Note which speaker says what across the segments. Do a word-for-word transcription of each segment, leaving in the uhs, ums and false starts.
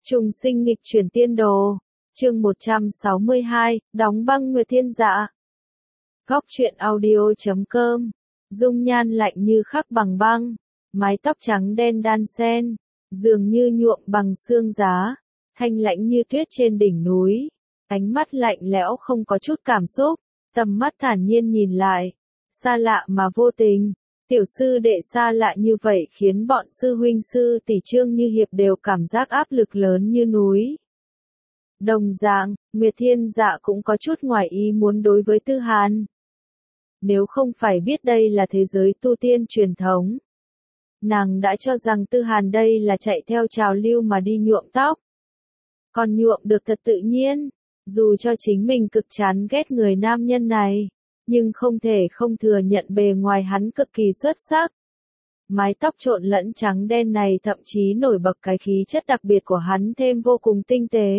Speaker 1: Trùng sinh nghịch chuyển tiên đồ. Chương một trăm sáu mươi hai, đóng băng Nguyệt Thiên Dạ. Góc truyện audio chấm com. Dung nhan lạnh như khắc bằng băng, mái tóc trắng đen đan xen, dường như nhuộm bằng xương giá, thanh lãnh như tuyết trên đỉnh núi, ánh mắt lạnh lẽo không có chút cảm xúc, tầm mắt thản nhiên nhìn lại, xa lạ mà vô tình. Tiểu sư đệ xa lạ như vậy khiến bọn sư huynh sư tỷ Trương Như Hiệp đều cảm giác áp lực lớn như núi. Đồng dạng, Nguyệt Thiên Dạ cũng có chút ngoài ý muốn đối với Tư Hàn. Nếu không phải biết đây là thế giới tu tiên truyền thống, nàng đã cho rằng Tư Hàn đây là chạy theo trào lưu mà đi nhuộm tóc. Còn nhuộm được thật tự nhiên, dù cho chính mình cực chán ghét người nam nhân này, nhưng không thể không thừa nhận bề ngoài hắn cực kỳ xuất sắc. Mái tóc trộn lẫn trắng đen này thậm chí nổi bật cái khí chất đặc biệt của hắn thêm vô cùng tinh tế.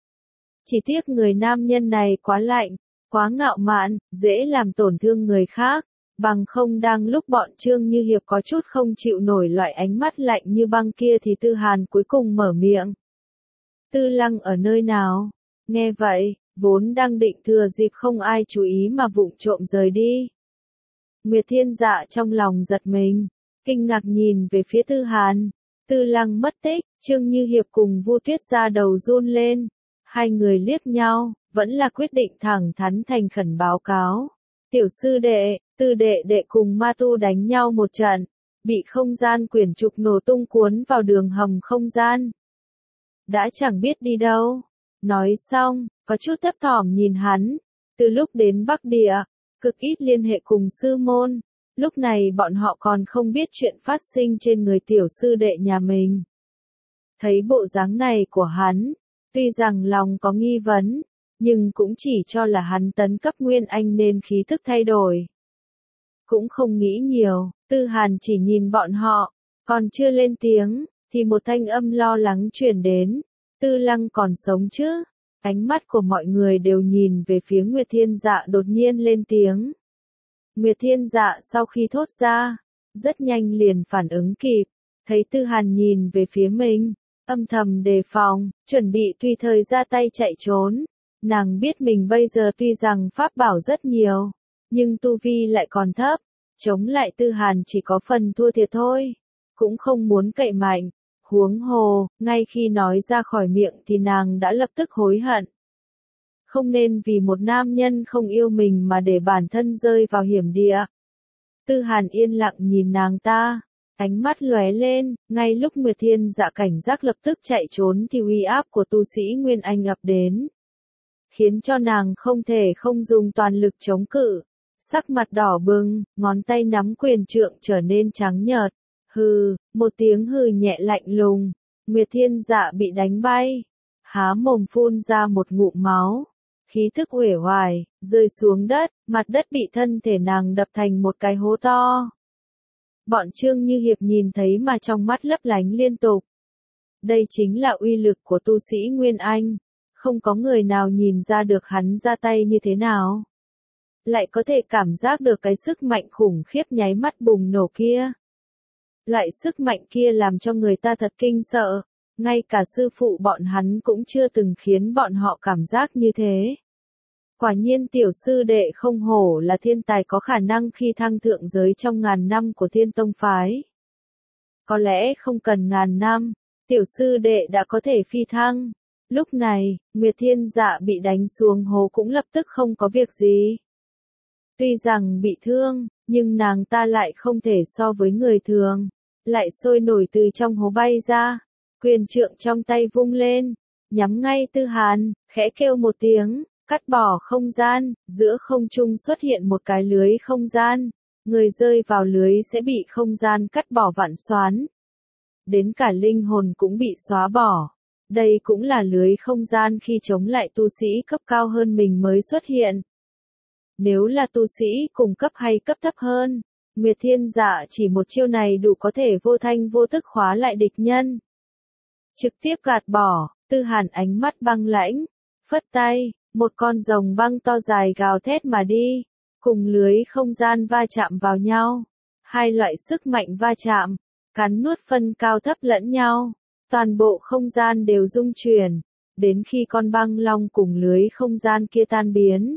Speaker 1: Chỉ tiếc người nam nhân này quá lạnh, quá ngạo mạn, dễ làm tổn thương người khác, bằng không đang lúc bọn Trương Như Hiệp có chút không chịu nổi loại ánh mắt lạnh như băng kia thì Tư Hàn cuối cùng mở miệng. Tư Lăng ở nơi nào? Nghe vậy, vốn đang định thừa dịp không ai chú ý mà vụng trộm rời đi. Nguyệt Thiên Dạ trong lòng giật mình, kinh ngạc nhìn về phía Tư Hàn. Tư Lăng mất tích, Trương Như Hiệp cùng Vu Tuyết ra đầu run lên. Hai người liếc nhau, vẫn là quyết định thẳng thắn thành khẩn báo cáo. Tiểu sư đệ, Tư đệ đệ cùng ma tu đánh nhau một trận, bị không gian quyển trục nổ tung cuốn vào đường hầm không gian. Đã chẳng biết đi đâu. Nói xong, có chút thấp thỏm nhìn hắn. Từ lúc đến Bắc Địa, cực ít liên hệ cùng sư môn. Lúc này bọn họ còn không biết chuyện phát sinh trên người tiểu sư đệ nhà mình. Thấy bộ dáng này của hắn, tuy rằng lòng có nghi vấn, nhưng cũng chỉ cho là hắn tấn cấp Nguyên Anh nên khí thức thay đổi. Cũng không nghĩ nhiều, Tư Hàn chỉ nhìn bọn họ, còn chưa lên tiếng, thì một thanh âm lo lắng truyền đến. Tư Lăng còn sống chứ? Ánh mắt của mọi người đều nhìn về phía Nguyệt Thiên Dạ đột nhiên lên tiếng. Nguyệt Thiên Dạ sau khi thốt ra, rất nhanh liền phản ứng kịp, thấy Tư Hàn nhìn về phía mình, âm thầm đề phòng, chuẩn bị tùy thời ra tay chạy trốn. Nàng biết mình bây giờ tuy rằng pháp bảo rất nhiều, nhưng tu vi lại còn thấp, chống lại Tư Hàn chỉ có phần thua thiệt thôi, cũng không muốn cậy mạnh. Huống hồ, ngay khi nói ra khỏi miệng thì nàng đã lập tức hối hận. Không nên vì một nam nhân không yêu mình mà để bản thân rơi vào hiểm địa. Tư Hàn yên lặng nhìn nàng ta, ánh mắt lóe lên, ngay lúc Nguyệt Thiên Dạ cảnh giác lập tức chạy trốn thì uy áp của tu sĩ Nguyên Anh ập đến, khiến cho nàng không thể không dùng toàn lực chống cự. Sắc mặt đỏ bừng, ngón tay nắm quyền trượng trở nên trắng nhợt. Hừ, một tiếng hừ nhẹ lạnh lùng, Nguyệt Thiên Dạ bị đánh bay, há mồm phun ra một ngụm máu, khí thức uể oải, rơi xuống đất, mặt đất bị thân thể nàng đập thành một cái hố to. Bọn Trương Như Hiệp nhìn thấy mà trong mắt lấp lánh liên tục. Đây chính là uy lực của tu sĩ Nguyên Anh, không có người nào nhìn ra được hắn ra tay như thế nào. Lại có thể cảm giác được cái sức mạnh khủng khiếp nháy mắt bùng nổ kia. Loại sức mạnh kia làm cho người ta thật kinh sợ, ngay cả sư phụ bọn hắn cũng chưa từng khiến bọn họ cảm giác như thế. Quả nhiên tiểu sư đệ không hổ là thiên tài có khả năng khi thăng thượng giới trong ngàn năm của Thiên Tông phái. Có lẽ không cần ngàn năm, tiểu sư đệ đã có thể phi thăng. Lúc này, Nguyệt Thiên Dạ bị đánh xuống hố cũng lập tức không có việc gì. Tuy rằng bị thương, nhưng nàng ta lại không thể so với người thường. Lại sôi nổi từ trong hố bay ra, quyền trượng trong tay vung lên, nhắm ngay Tư Hàn, khẽ kêu một tiếng, cắt bỏ không gian, giữa không trung xuất hiện một cái lưới không gian, người rơi vào lưới sẽ bị không gian cắt bỏ vạn xoán. Đến cả linh hồn cũng bị xóa bỏ. Đây cũng là lưới không gian khi chống lại tu sĩ cấp cao hơn mình mới xuất hiện. Nếu là tu sĩ cùng cấp hay cấp thấp hơn, Nguyệt Thiên Dạ chỉ một chiêu này đủ có thể vô thanh vô tức khóa lại địch nhân. Trực tiếp gạt bỏ, Tư Hàn ánh mắt băng lãnh, phất tay, một con rồng băng to dài gào thét mà đi, cùng lưới không gian va chạm vào nhau. Hai loại sức mạnh va chạm, cắn nuốt phân cao thấp lẫn nhau, Toàn bộ không gian đều rung chuyển, đến khi con băng long cùng lưới không gian kia tan biến.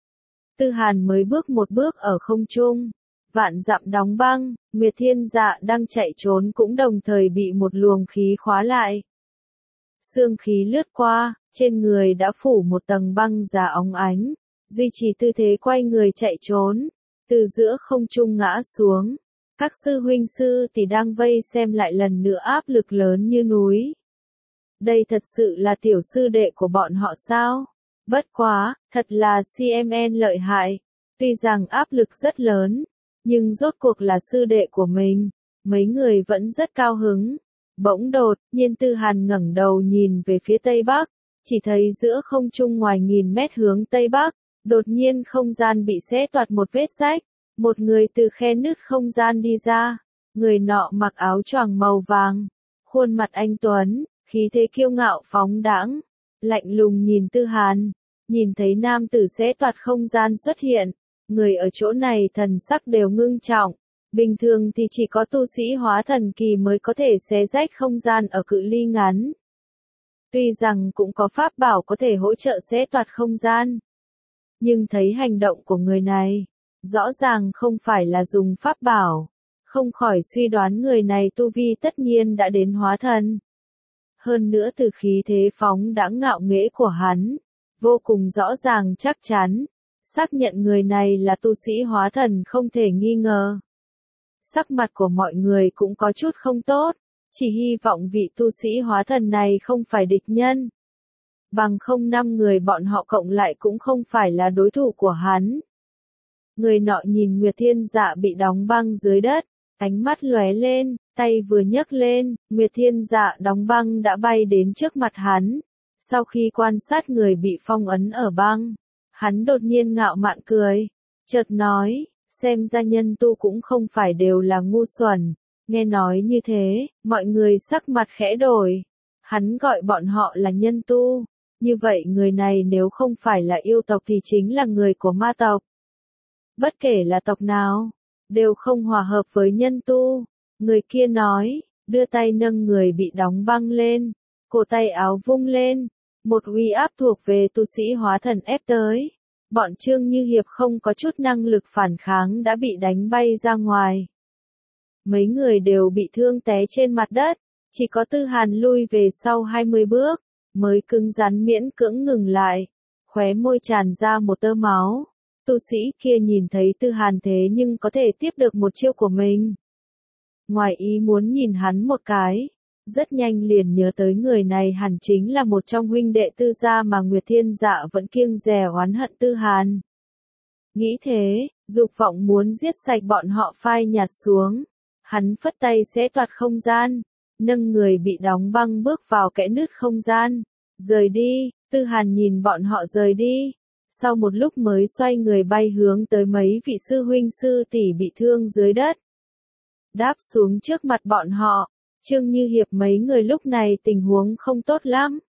Speaker 1: Tư Hàn mới bước một bước ở không trung, vạn dặm đóng băng, Nguyệt Thiên Dạ đang chạy trốn cũng đồng thời bị một luồng khí khóa lại. Sương khí lướt qua, trên người đã phủ một tầng băng giá óng ánh, duy trì tư thế quay người chạy trốn, từ giữa không trung ngã xuống. Các sư huynh sư tỷ đang vây xem lại lần nữa áp lực lớn như núi. Đây thật sự là tiểu sư đệ của bọn họ sao? Bất quá, thật là xê em en lợi hại. Tuy rằng áp lực rất lớn, nhưng rốt cuộc là sư đệ của mình, mấy người vẫn rất cao hứng. Bỗng đột nhiên Tư Hàn ngẩng đầu nhìn về phía tây bắc, chỉ thấy giữa không trung ngoài nghìn mét hướng tây bắc, đột nhiên không gian bị xé toạc một vết rách, một người từ khe nứt không gian đi ra, người nọ mặc áo choàng màu vàng, khuôn mặt anh tuấn, khí thế kiêu ngạo phóng đãng, lạnh lùng nhìn Tư Hàn, nhìn thấy nam tử xé toạc không gian xuất hiện, người ở chỗ này thần sắc đều ngưng trọng. Bình thường thì chỉ có tu sĩ hóa thần kỳ mới có thể xé rách không gian ở cự ly ngắn. Tuy rằng cũng có pháp bảo có thể hỗ trợ xé toạc không gian. Nhưng thấy hành động của người này, rõ ràng không phải là dùng pháp bảo. Không khỏi suy đoán người này tu vi tất nhiên đã đến hóa thần. Hơn nữa từ khí thế phóng đãng ngạo nghễ của hắn, vô cùng rõ ràng chắc chắn. Xác nhận người này là tu sĩ hóa thần không thể nghi ngờ. Sắc mặt của mọi người cũng có chút không tốt, chỉ hy vọng vị tu sĩ hóa thần này không phải địch nhân. Bằng không năm người bọn họ cộng lại cũng không phải là đối thủ của hắn. Người nọ nhìn Nguyệt Thiên Dạ bị đóng băng dưới đất, ánh mắt lóe lên, tay vừa nhấc lên, Nguyệt Thiên Dạ đóng băng đã bay đến trước mặt hắn. Sau khi quan sát người bị phong ấn ở băng, hắn đột nhiên ngạo mạn cười, chợt nói, xem ra nhân tu cũng không phải đều là ngu xuẩn. Nghe nói như thế, mọi người sắc mặt khẽ đổi. Hắn gọi bọn họ là nhân tu, như vậy người này nếu không phải là yêu tộc thì chính là người của ma tộc. Bất kể là tộc nào, đều không hòa hợp với nhân tu. Người kia nói, đưa tay nâng người bị đóng băng lên, cổ tay áo vung lên, một uy áp thuộc về tu sĩ hóa thần ép tới. Bọn Trương Như Hiệp không có chút năng lực phản kháng đã bị đánh bay ra ngoài. Mấy người đều bị thương té trên mặt đất, chỉ có Tư Hàn lui về sau hai mươi bước, mới cứng rắn miễn cưỡng ngừng lại, khóe môi tràn ra một tơ máu. Tu sĩ kia nhìn thấy Tư Hàn thế nhưng có thể tiếp được một chiêu của mình. Ngoài ý muốn nhìn hắn một cái, rất nhanh liền nhớ tới người này hẳn chính là một trong huynh đệ Tư gia mà Nguyệt Thiên Dạ vẫn kiêng dè oán hận Tư Hàn. Nghĩ thế, dục vọng muốn giết sạch bọn họ phai nhạt xuống. Hắn phất tay xé toạc không gian, nâng người bị đóng băng bước vào kẽ nứt không gian, rời đi. Tư Hàn nhìn bọn họ rời đi, sau một lúc mới xoay người bay hướng tới mấy vị sư huynh sư tỷ bị thương dưới đất. Đáp xuống trước mặt bọn họ, Trương Như Hiệp mấy người lúc này tình huống không tốt lắm.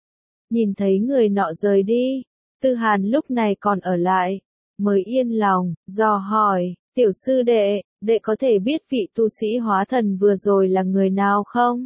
Speaker 1: Nhìn thấy người nọ rời đi, Tư Hàn lúc này còn ở lại, mới yên lòng, dò hỏi, tiểu sư đệ, đệ có thể biết vị tu sĩ hóa thần vừa rồi là người nào không?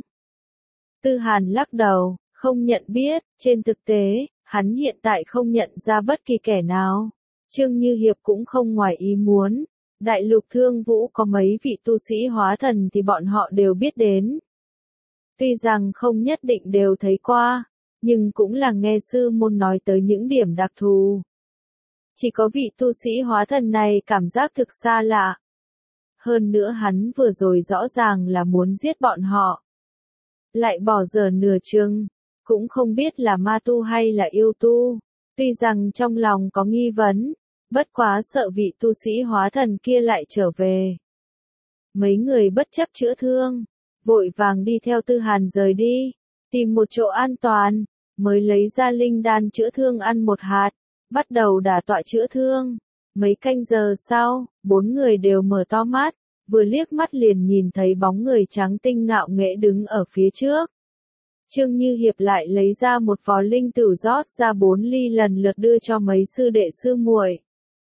Speaker 1: Tư Hàn lắc đầu, không nhận biết, trên thực tế, hắn hiện tại không nhận ra bất kỳ kẻ nào. Trương Như Hiệp cũng không ngoài ý muốn, đại lục thương vũ có mấy vị tu sĩ hóa thần thì bọn họ đều biết đến. Tuy rằng không nhất định đều thấy qua, nhưng cũng là nghe sư môn nói tới những điểm đặc thù. Chỉ có vị tu sĩ hóa thần này cảm giác thực xa lạ. Hơn nữa hắn vừa rồi rõ ràng là muốn giết bọn họ. Lại bỏ dở nửa chừng, cũng không biết là ma tu hay là yêu tu. Tuy rằng trong lòng có nghi vấn, bất quá sợ vị tu sĩ hóa thần kia lại trở về. Mấy người bất chấp chữa thương, vội vàng đi theo Tư Hàn rời đi, tìm một chỗ an toàn, mới lấy ra linh đan chữa thương ăn một hạt, bắt đầu đả tọa chữa thương. Mấy canh giờ sau, bốn người đều mở to mắt, vừa liếc mắt liền nhìn thấy bóng người trắng tinh ngạo nghễ đứng ở phía trước. Trương Như Hiệp lại lấy ra một vò linh tửu rót ra bốn ly lần lượt đưa cho mấy sư đệ sư muội.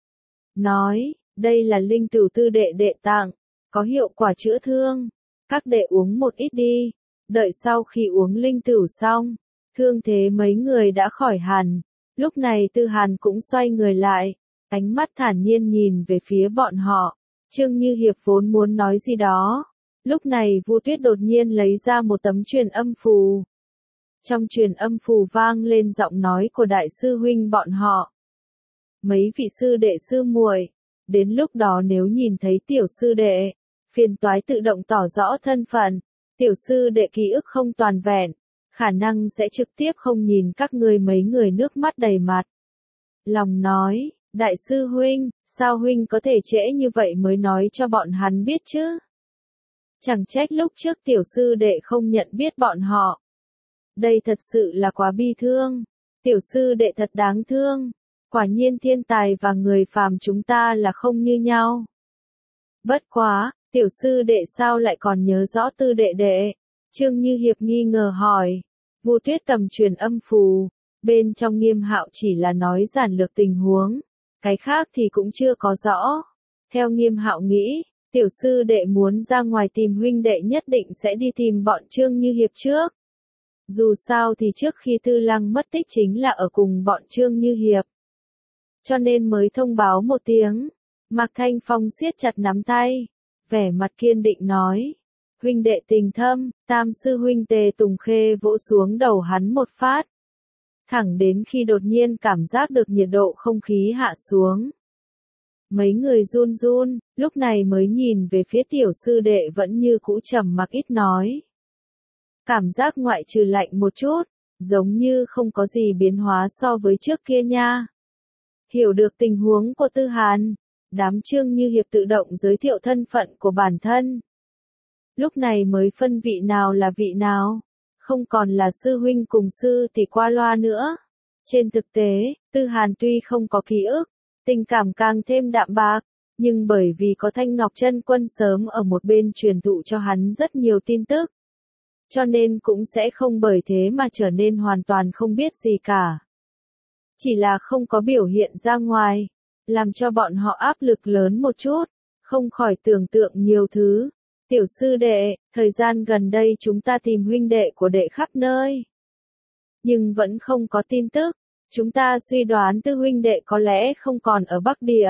Speaker 1: Nói, đây là linh tửu tư đệ đệ tặng, có hiệu quả chữa thương, các đệ uống một ít đi, Đợi sau khi uống linh tửu xong, thương thế mấy người đã khỏi hẳn. Lúc này Tư Hàn cũng xoay người lại, ánh mắt thản nhiên nhìn về phía bọn họ. Trương Như Hiệp vốn muốn nói gì đó. Lúc này Vu Tuyết đột nhiên lấy ra một tấm truyền âm phù. Trong truyền âm phù vang lên giọng nói của đại sư huynh bọn họ. Mấy vị sư đệ sư muội, đến lúc đó nếu nhìn thấy tiểu sư đệ, phiền toái tự động tỏ rõ thân phận. Tiểu sư đệ ký ức không toàn vẹn, khả năng sẽ trực tiếp không nhìn các ngươi mấy người nước mắt đầy mặt. Lòng nói, đại sư huynh, sao huynh có thể trễ như vậy mới nói cho bọn hắn biết chứ? Chẳng trách lúc trước tiểu sư đệ không nhận biết bọn họ. Đây thật sự là quá bi thương. Tiểu sư đệ thật đáng thương. Quả nhiên thiên tài và người phàm chúng ta là không như nhau. Bất quá, tiểu sư đệ sao lại còn nhớ rõ tư đệ đệ? Trương Như Hiệp nghi ngờ hỏi. Vu Tuyết cầm truyền âm phù, bên trong Nghiêm Hạo chỉ là nói giản lược tình huống, cái khác thì cũng chưa có rõ. Theo Nghiêm Hạo nghĩ, tiểu sư đệ muốn ra ngoài tìm huynh đệ nhất định sẽ đi tìm bọn Trương Như Hiệp trước. Dù sao thì trước khi Tư Lăng mất tích chính là ở cùng bọn Trương Như Hiệp. Cho nên mới thông báo một tiếng. Mạc Thanh Phong siết chặt nắm tay, vẻ mặt kiên định nói. Huynh đệ tình thâm, tam sư huynh Tề Tùng Khê vỗ xuống đầu hắn một phát. Thẳng đến khi đột nhiên cảm giác được nhiệt độ không khí hạ xuống. Mấy người run run, lúc này mới nhìn về phía tiểu sư đệ vẫn như cũ trầm mặc ít nói. Cảm giác ngoại trừ lạnh một chút, giống như không có gì biến hóa so với trước kia nha. Hiểu được tình huống của Tư Hàn, đám Trương Như Hiệp tự động giới thiệu thân phận của bản thân. Lúc này mới phân vị nào là vị nào, không còn là sư huynh cùng sư tỷ qua loa nữa. Trên thực tế, Tư Hàn tuy không có ký ức, tình cảm càng thêm đạm bạc, nhưng bởi vì có Thanh Ngọc Chân Quân sớm ở một bên truyền thụ cho hắn rất nhiều tin tức, cho nên cũng sẽ không bởi thế mà trở nên hoàn toàn không biết gì cả. Chỉ là không có biểu hiện ra ngoài, làm cho bọn họ áp lực lớn một chút, không khỏi tưởng tượng nhiều thứ. Tiểu sư đệ, thời gian gần đây chúng ta tìm huynh đệ của đệ khắp nơi, nhưng vẫn không có tin tức. Chúng ta suy đoán Tư huynh đệ có lẽ không còn ở Bắc Địa.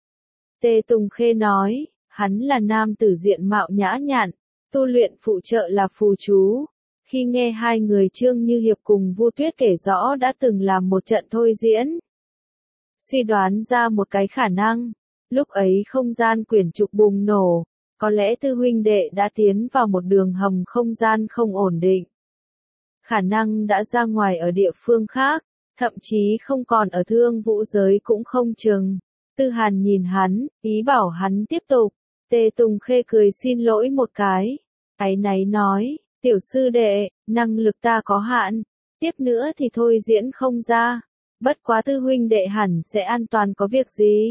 Speaker 1: Tề Tùng Khê nói, hắn là nam tử diện mạo nhã nhặn, tu luyện phụ trợ là phù chú. Khi nghe hai người Trương Như Hiệp cùng Vu Tuyết kể rõ đã từng làm một trận thôi diễn, suy đoán ra một cái khả năng, lúc ấy không gian quyển trục bùng nổ, có lẽ Tư huynh đệ đã tiến vào một đường hầm không gian không ổn định. Khả năng đã ra ngoài ở địa phương khác, thậm chí không còn ở Thương Vũ giới cũng không chừng. Tư Hàn nhìn hắn, ý bảo hắn tiếp tục. Tề Tùng Khê cười xin lỗi một cái, áy náy nói, tiểu sư đệ, năng lực ta có hạn, tiếp nữa thì thôi diễn không ra, bất quá Tư huynh đệ hẳn sẽ an toàn có việc gì.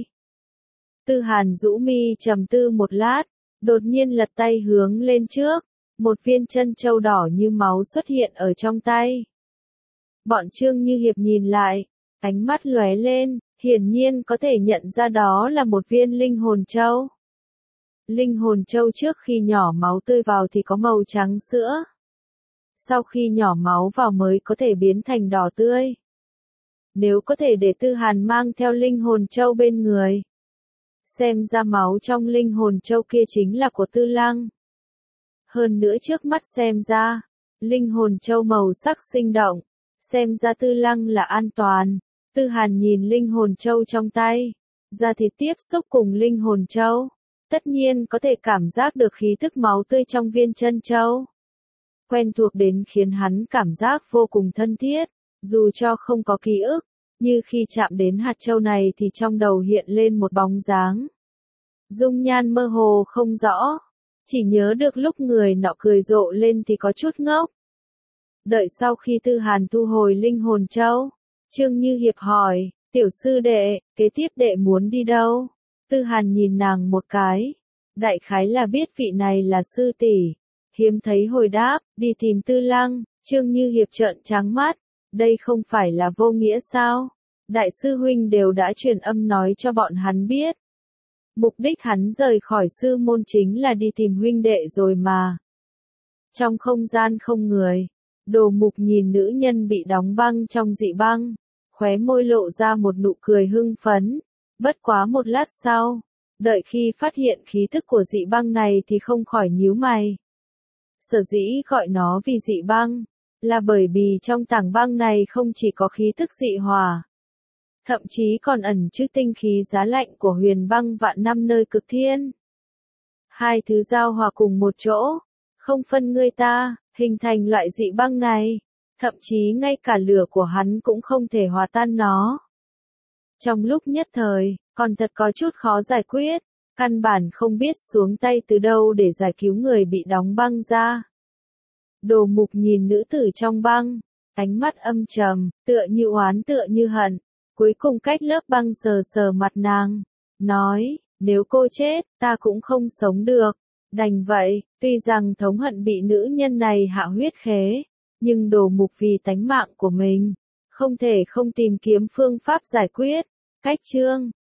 Speaker 1: Tư Hàn rũ mi trầm tư một lát, đột nhiên lật tay hướng lên trước, một viên chân châu đỏ như máu xuất hiện ở trong tay. Bọn Trương Như Hiệp nhìn lại, ánh mắt lóe lên, hiển nhiên có thể nhận ra đó là một viên linh hồn châu. Linh hồn châu trước khi nhỏ máu tươi vào thì có màu trắng sữa. Sau khi nhỏ máu vào mới có thể biến thành đỏ tươi. Nếu có thể để Tư Hàn mang theo linh hồn châu bên người, xem ra máu trong linh hồn châu kia chính là của Tư Lăng. Hơn nữa trước mắt xem ra, linh hồn châu màu sắc sinh động, xem ra Tư Lăng là an toàn. Tư Hàn nhìn linh hồn châu trong tay, da thịt tiếp xúc cùng linh hồn châu, tất nhiên có thể cảm giác được khí tức máu tươi trong viên chân châu. Quen thuộc đến khiến hắn cảm giác vô cùng thân thiết, dù cho không có ký ức, như khi chạm đến hạt châu này thì trong đầu hiện lên một bóng dáng. Dung nhan mơ hồ không rõ, chỉ nhớ được lúc người nọ cười rộ lên thì có chút ngốc. Đợi sau khi Tư Hàn thu hồi linh hồn châu, Trương Như Hiệp hỏi, tiểu sư đệ, kế tiếp đệ muốn đi đâu? Tư Hàn nhìn nàng một cái, đại khái là biết vị này là sư tỷ, hiếm thấy hồi đáp, đi tìm Tư Lăng. Trương Như Hiệp trợn trắng mắt, đây không phải là vô nghĩa sao? Đại sư huynh đều đã truyền âm nói cho bọn hắn biết. Mục đích hắn rời khỏi sư môn chính là đi tìm huynh đệ rồi mà. Trong không gian không người, Đồ Mục nhìn nữ nhân bị đóng băng trong dị băng, khóe môi lộ ra một nụ cười hưng phấn. Bất quá một lát sau, đợi khi phát hiện khí thức của dị băng này thì không khỏi nhíu mày. Sở dĩ gọi nó vì dị băng, là bởi vì trong tảng băng này không chỉ có khí thức dị hỏa, thậm chí còn ẩn chứa tinh khí giá lạnh của huyền băng vạn năm nơi cực thiên. Hai thứ giao hòa cùng một chỗ, không phân ngươi ta, hình thành loại dị băng này, thậm chí ngay cả lửa của hắn cũng không thể hòa tan nó. Trong lúc nhất thời, còn thật có chút khó giải quyết, căn bản không biết xuống tay từ đâu để giải cứu người bị đóng băng ra. Đồ Mục nhìn nữ tử trong băng, ánh mắt âm trầm, tựa như oán tựa như hận, cuối cùng cách lớp băng sờ sờ mặt nàng, nói, nếu cô chết, ta cũng không sống được. Đành vậy, tuy rằng thống hận bị nữ nhân này hạ huyết khế, nhưng Đồ Mục vì tánh mạng của mình, không thể không tìm kiếm phương pháp giải quyết. Cách chương